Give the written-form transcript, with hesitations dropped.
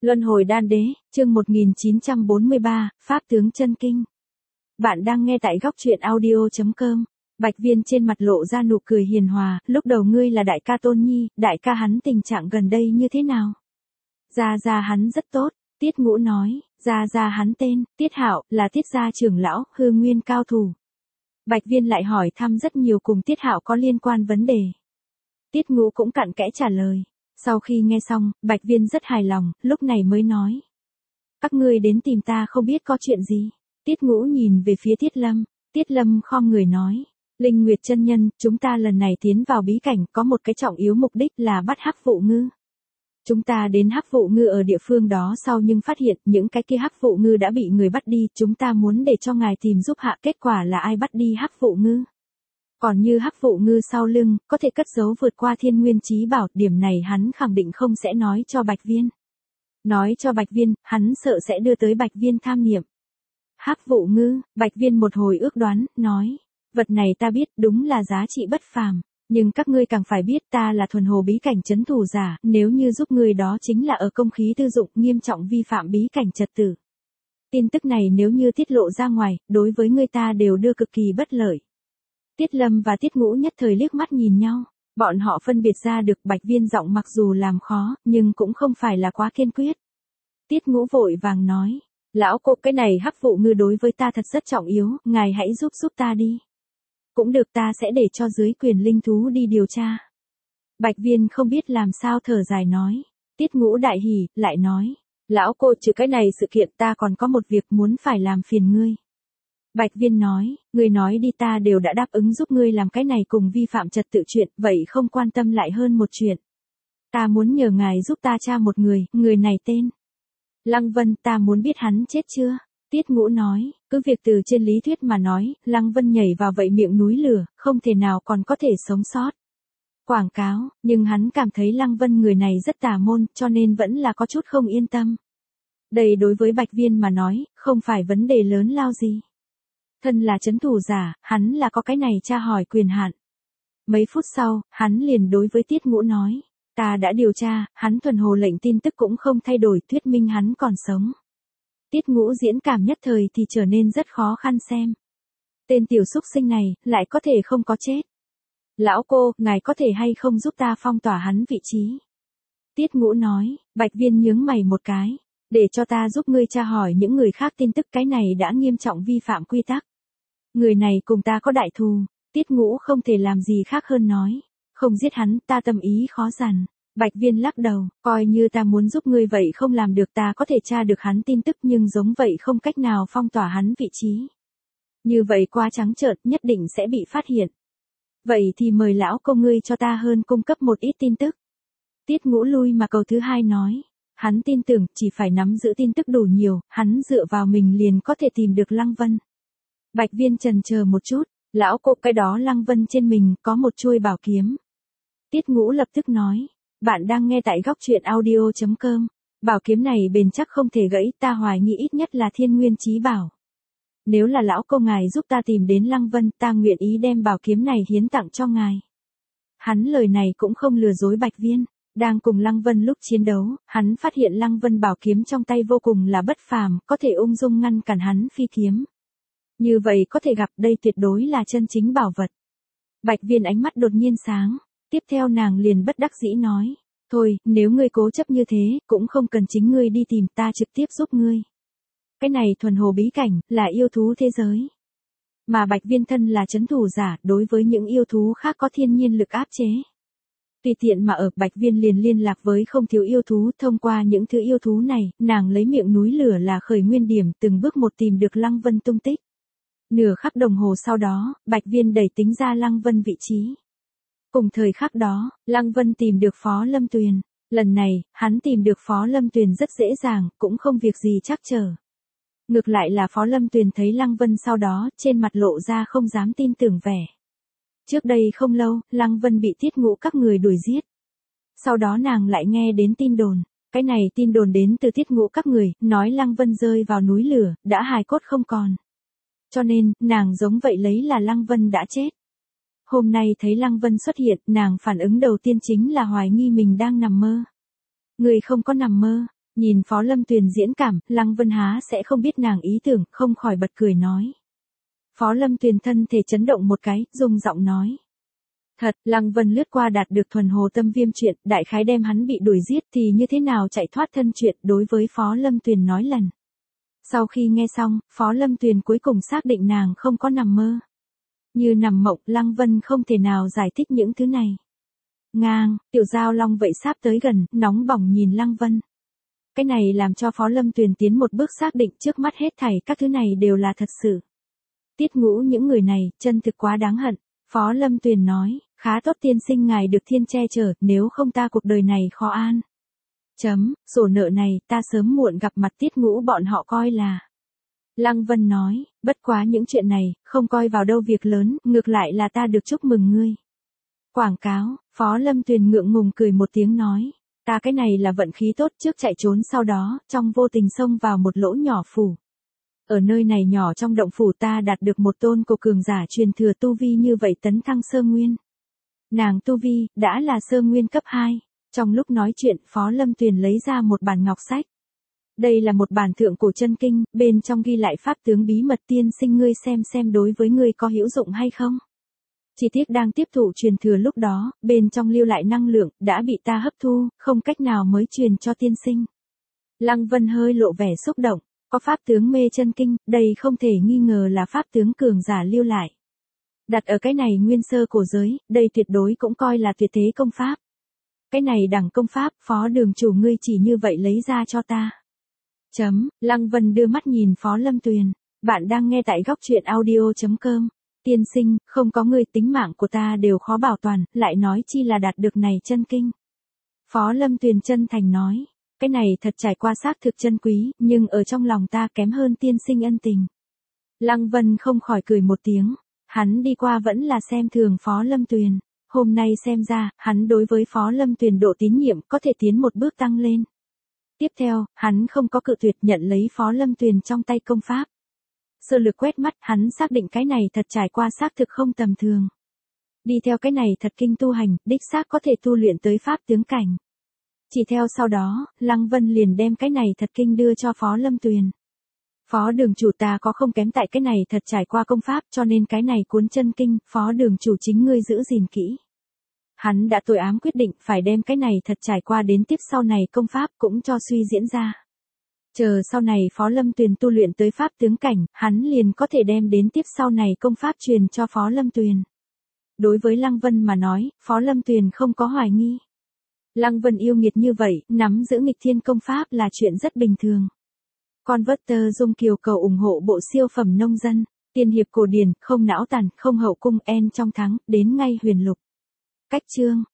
Luân hồi đan đế, chương 1943, Pháp tướng chân kinh. Bạn đang nghe tại góc truyện audio.com. Bạch Viên trên mặt lộ ra nụ cười hiền hòa, lúc đầu ngươi là đại ca Tôn Nhi, đại ca hắn tình trạng gần đây như thế nào? Gia hắn rất tốt, Tiết Ngũ nói, gia hắn tên, Tiết Hạo, là Tiết gia trưởng lão, hư nguyên cao thủ. Bạch Viên lại hỏi thăm rất nhiều cùng Tiết Hạo có liên quan vấn đề. Tiết Ngũ cũng cặn kẽ trả lời. Sau khi nghe xong, Bạch Viên rất hài lòng, lúc này mới nói. Các ngươi đến tìm ta không biết có chuyện gì. Tiết Ngũ nhìn về phía Tiết Lâm. Tiết Lâm khom người nói. Linh Nguyệt chân nhân, chúng ta lần này tiến vào bí cảnh có một cái trọng yếu mục đích là bắt Hắc Vụ Ngư. Chúng ta đến Hắc Vụ Ngư ở địa phương đó sau nhưng phát hiện những cái kia Hắc Vụ Ngư đã bị người bắt đi. Chúng ta muốn để cho ngài tìm giúp hạ kết quả là ai bắt đi Hắc Vụ Ngư. Còn như Hắc Vụ Ngư sau lưng, có thể cất giấu vượt qua thiên nguyên chí bảo, điểm này hắn khẳng định không sẽ nói cho Bạch Viên. Nói cho Bạch Viên, hắn sợ sẽ đưa tới Bạch Viên tham niệm. Hắc Vụ Ngư, Bạch Viên một hồi ước đoán, nói, vật này ta biết đúng là giá trị bất phàm, nhưng các ngươi càng phải biết ta là thuần hồ bí cảnh trấn thủ giả, nếu như giúp ngươi đó chính là ở công khí tư dụng nghiêm trọng vi phạm bí cảnh trật tự. Tin tức này nếu như tiết lộ ra ngoài, đối với người ta đều đưa cực kỳ bất lợi. Tiết Lâm và Tiết Ngũ nhất thời liếc mắt nhìn nhau, bọn họ phân biệt ra được Bạch Viên giọng mặc dù làm khó, nhưng cũng không phải là quá kiên quyết. Tiết Ngũ vội vàng nói, lão cô cái này Hắc Vụ Ngư đối với ta thật rất trọng yếu, ngài hãy giúp ta đi. Cũng được, ta sẽ để cho dưới quyền linh thú đi điều tra. Bạch Viên không biết làm sao thở dài nói, Tiết Ngũ đại hỉ, lại nói, lão cô trừ cái này sự kiện ta còn có một việc muốn phải làm phiền ngươi. Bạch Viên nói, ngươi nói đi, ta đều đã đáp ứng giúp ngươi làm cái này cùng vi phạm trật tự chuyện, vậy không quan tâm lại hơn một chuyện. Ta muốn nhờ ngài giúp ta tra một người này tên Lăng Vân, ta muốn biết hắn chết chưa? Tiết Ngũ nói, cứ việc từ trên lý thuyết mà nói, Lăng Vân nhảy vào vậy miệng núi lửa, không thể nào còn có thể sống sót. Quảng cáo, nhưng hắn cảm thấy Lăng Vân người này rất tà môn, cho nên vẫn là có chút không yên tâm. Đây đối với Bạch Viên mà nói, không phải vấn đề lớn lao gì. Thân là trấn thủ giả, hắn là có cái này tra hỏi quyền hạn. Mấy phút sau, hắn liền đối với Tiết Ngũ nói, ta đã điều tra, hắn thuần hồ lệnh tin tức cũng không thay đổi, thuyết minh hắn còn sống. Tiết Ngũ diễn cảm nhất thời thì trở nên rất khó khăn xem. Tên tiểu súc sinh này, lại có thể không có chết. Lão cô, ngài có thể hay không giúp ta phong tỏa hắn vị trí? Tiết Ngũ nói, Bạch Viên nhướng mày một cái, để cho ta giúp ngươi tra hỏi những người khác tin tức, cái này đã nghiêm trọng vi phạm quy tắc. Người này cùng ta có đại thù, Tiết Ngũ không thể làm gì khác hơn nói, không giết hắn, ta tâm ý khó dằn. Bạch Viên lắc đầu, coi như ta muốn giúp ngươi vậy không làm được, ta có thể tra được hắn tin tức nhưng giống vậy không cách nào phong tỏa hắn vị trí. Như vậy quá trắng trợn, nhất định sẽ bị phát hiện. Vậy thì mời lão công ngươi cho ta hơn cung cấp một ít tin tức. Tiết Ngũ lui mà cầu thứ hai nói, hắn tin tưởng chỉ phải nắm giữ tin tức đủ nhiều, hắn dựa vào mình liền có thể tìm được Lăng Vân. Bạch Viên chần chờ một chút, lão cô cái đó Lăng Vân trên mình có một chuôi bảo kiếm. Tiết Ngũ lập tức nói, bạn đang nghe tại góc truyện audio.com, bảo kiếm này bền chắc không thể gãy, ta hoài nghi ít nhất là thiên nguyên chí bảo. Nếu là lão cô ngài giúp ta tìm đến Lăng Vân, ta nguyện ý đem bảo kiếm này hiến tặng cho ngài. Hắn lời này cũng không lừa dối Bạch Viên, đang cùng Lăng Vân lúc chiến đấu, hắn phát hiện Lăng Vân bảo kiếm trong tay vô cùng là bất phàm, có thể ung dung ngăn cản hắn phi kiếm. Như vậy có thể gặp đây tuyệt đối là chân chính bảo vật. Bạch Viên ánh mắt đột nhiên sáng, tiếp theo nàng liền bất đắc dĩ nói, thôi, nếu ngươi cố chấp như thế, cũng không cần chính ngươi đi tìm, ta trực tiếp giúp ngươi. Cái này thuần hồ bí cảnh, là yêu thú thế giới. Mà Bạch Viên thân là trấn thủ giả, đối với những yêu thú khác có thiên nhiên lực áp chế. Tùy tiện mà ở, Bạch Viên liền liên lạc với không thiếu yêu thú, thông qua những thứ yêu thú này, nàng lấy miệng núi lửa là khởi nguyên điểm, từng bước một tìm được Lăng Vân tung tích. Nửa khắc đồng hồ sau đó, Bạch Viên đẩy tính ra Lăng Vân vị trí. Cùng thời khắc đó, Lăng Vân tìm được Phó Lâm Tuyền. Lần này, hắn tìm được Phó Lâm Tuyền rất dễ dàng, cũng không việc gì trắc trở. Ngược lại là Phó Lâm Tuyền thấy Lăng Vân sau đó, trên mặt lộ ra không dám tin tưởng vẻ. Trước đây không lâu, Lăng Vân bị Tiết Ngũ các người đuổi giết. Sau đó nàng lại nghe đến tin đồn. Cái này tin đồn đến từ Tiết Ngũ các người, nói Lăng Vân rơi vào núi lửa, đã hài cốt không còn. Cho nên, nàng giống vậy lấy là Lăng Vân đã chết. Hôm nay thấy Lăng Vân xuất hiện, nàng phản ứng đầu tiên chính là hoài nghi mình đang nằm mơ. Người không có nằm mơ, Nhìn Phó Lâm Tuyền diễn cảm, Lăng Vân há sẽ không biết nàng ý tưởng, không khỏi bật cười nói. Phó Lâm Tuyền thân thể chấn động một cái, rung giọng nói. Thật, Lăng Vân lướt qua đạt được thuần hồ tâm viêm chuyện, đại khái đem hắn bị đuổi giết thì như thế nào chạy thoát thân chuyện đối với Phó Lâm Tuyền nói lần. Sau khi nghe xong, Phó Lâm Tuyền cuối cùng xác định nàng không có nằm mơ. Như nằm mộng, Lăng Vân không thể nào giải thích những thứ này. Ngang, tiểu giao long vậy sắp tới gần, nóng bỏng nhìn Lăng Vân. Cái này làm cho Phó Lâm Tuyền tiến một bước xác định trước mắt hết thảy các thứ này đều là thật sự. Tiết Ngũ những người này, chân thực quá đáng hận. Phó Lâm Tuyền nói, khá tốt tiên sinh ngài được thiên che chở, nếu không ta cuộc đời này khó an. Sổ nợ này, ta sớm muộn gặp mặt Tiết Ngũ bọn họ coi là. Lăng Vân nói, bất quá những chuyện này, không coi vào đâu việc lớn, ngược lại là ta được chúc mừng ngươi. Quảng cáo, Phó Lâm Tuyền ngượng ngùng cười một tiếng nói, ta cái này là vận khí tốt trước chạy trốn sau đó, trong vô tình xông vào một lỗ nhỏ phủ. Ở nơi này nhỏ trong động phủ ta đạt được một tôn cổ cường giả truyền thừa tu vi như vậy tấn thăng sơ nguyên. Nàng tu vi, đã là sơ nguyên cấp 2. Trong lúc nói chuyện, Phó Lâm Tuyền lấy ra một bản ngọc sách. Đây là một bản thượng cổ chân kinh, bên trong ghi lại pháp tướng bí mật tiên sinh ngươi xem đối với ngươi có hữu dụng hay không. Chỉ tiếc đang tiếp thụ truyền thừa lúc đó, bên trong lưu lại năng lượng, đã bị ta hấp thu, không cách nào mới truyền cho tiên sinh. Lăng Vân hơi lộ vẻ xúc động, có pháp tướng mê chân kinh, đây không thể nghi ngờ là pháp tướng cường giả lưu lại. Đặt ở cái này nguyên sơ cổ giới, đây tuyệt đối cũng coi là tuyệt thế công pháp. Cái này đẳng công pháp, Phó đường chủ ngươi chỉ như vậy lấy ra cho ta. Lăng Vân đưa mắt nhìn Phó Lâm Tuyền, bạn đang nghe tại góc truyện audio.com. Tiên sinh, không có ngươi tính mạng của ta đều khó bảo toàn, lại nói chi là đạt được này chân kinh. Phó Lâm Tuyền chân thành nói, cái này thật trải qua xác thực chân quý, nhưng ở trong lòng ta kém hơn tiên sinh ân tình. Lăng Vân không khỏi cười một tiếng, hắn đi qua vẫn là xem thường Phó Lâm Tuyền, hôm nay xem ra, hắn đối với Phó Lâm Tuyền độ tín nhiệm có thể tiến một bước tăng lên. Tiếp theo, hắn không có cự tuyệt nhận lấy Phó Lâm Tuyền trong tay công pháp. Sơ lược quét mắt, hắn xác định cái này thật trải qua xác thực không tầm thường. Đi theo cái này thật kinh tu hành, đích xác có thể tu luyện tới pháp tướng cảnh. Chỉ theo sau đó, Lăng Vân liền đem cái này thật kinh đưa cho Phó Lâm Tuyền. Phó đường chủ ta có không kém tại cái này thật trải qua công pháp cho nên cái này cuốn chân kinh, Phó đường chủ chính ngươi giữ gìn kỹ. Hắn đã tối ám quyết định phải đem cái này thật trải qua đến tiếp sau này công pháp cũng cho suy diễn ra. Chờ sau này Phó Lâm Tuyền tu luyện tới pháp tướng cảnh, hắn liền có thể đem đến tiếp sau này công pháp truyền cho Phó Lâm Tuyền. Đối với Lăng Vân mà nói, Phó Lâm Tuyền không có hoài nghi. Lăng Vân yêu nghiệt như vậy, nắm giữ nghịch thiên công pháp là chuyện rất bình thường. Converter Dung Kiều cầu ủng hộ bộ siêu phẩm nông dân, tiên hiệp cổ điển, không não tàn, không hậu cung en trong thắng, đến ngay huyền lục. Cách chương